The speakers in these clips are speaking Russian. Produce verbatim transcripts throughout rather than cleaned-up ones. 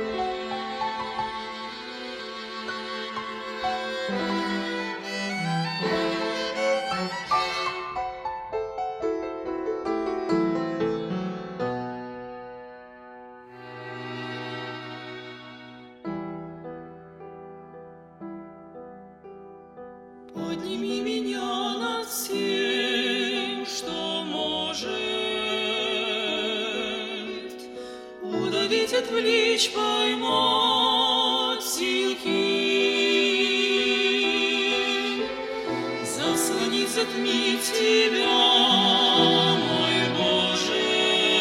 Подними меня над всем, что может удавить, отвлечь, поймать силки, заслонить, затмить Тебя, мой Боже.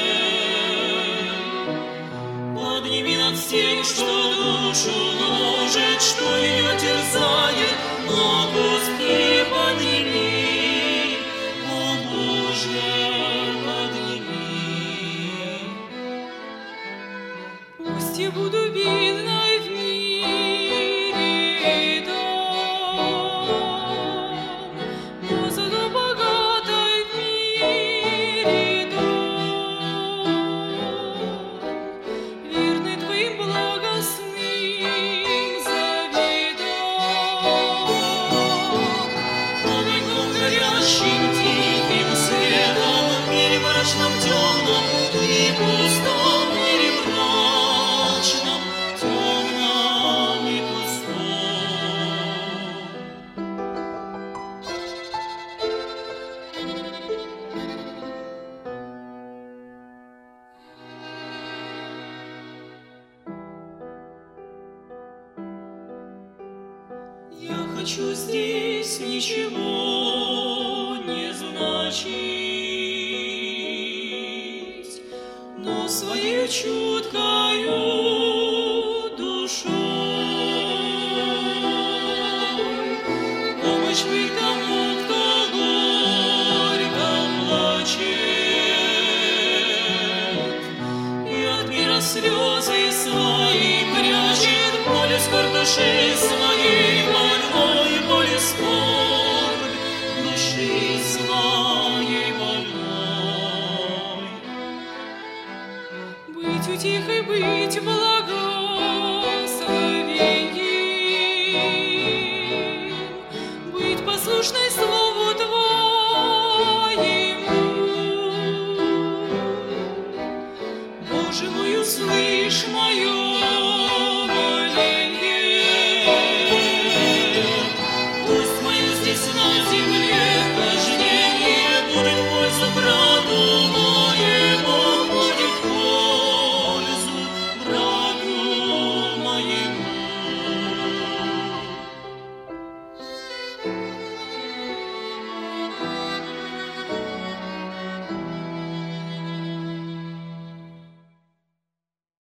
Подними над всем, что душу гложет, что ее терзает, но Господи, подними, о Боже, подними. Пусть я буду бедной в мире, да, но зато богатой в мире, да, верный Твоим благостным мрачном, темном и пустом, мире мрачном, темном и пустом. Я хочу здесь ничего не значить, но своей чуткою душой помощь быть тому, кто горько плачет и от мира слезы свои прячет, боль и скорбь души своей больной, боль и скорбь души своей больной. Быть утихой, быть благословением, быть послушной слову.